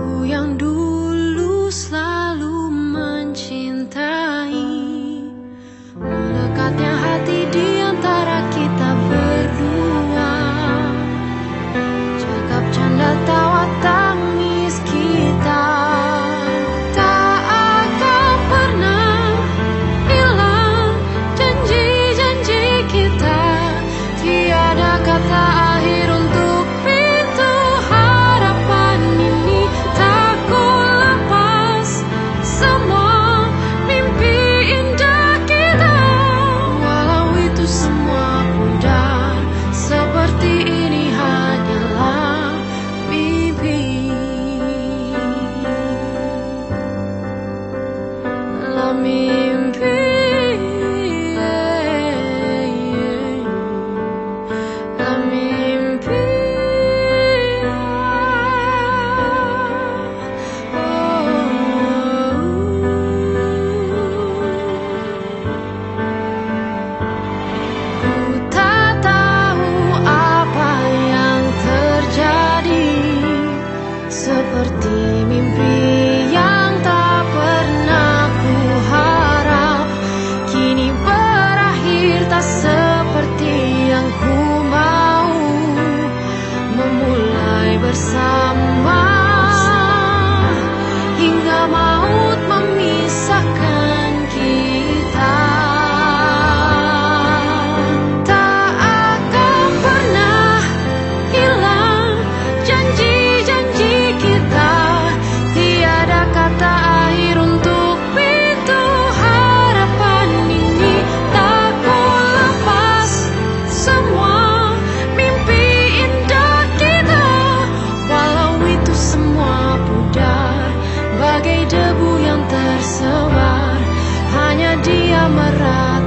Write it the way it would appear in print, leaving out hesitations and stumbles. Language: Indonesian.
Aku yang dulu selalu mencintai, melekatnya hati di antara kita berdua, cakap canda tawa tangis kita tak akan pernah hilang. Janji-janji kita, tiada kata akhir untuk pintu harapan ini. Tak ku lepas semua mimpi indah kita, walau itu semua pudar. Seperti ini hanyalah mimpi, lah mimpi. Seperti mimpi yang tak pernah ku harap, kini berakhir tak seperti yang ku mau. Memulai bersama hingga maut memisahkan kita. Tak akan pernah hilang janji-janji kita, tiada kata akhir untuk pintu harapan ini. Tak ku lepas semua mimpi indah kita, walau itu semua pudar bagai debu yang tersebar, hanya dia merata.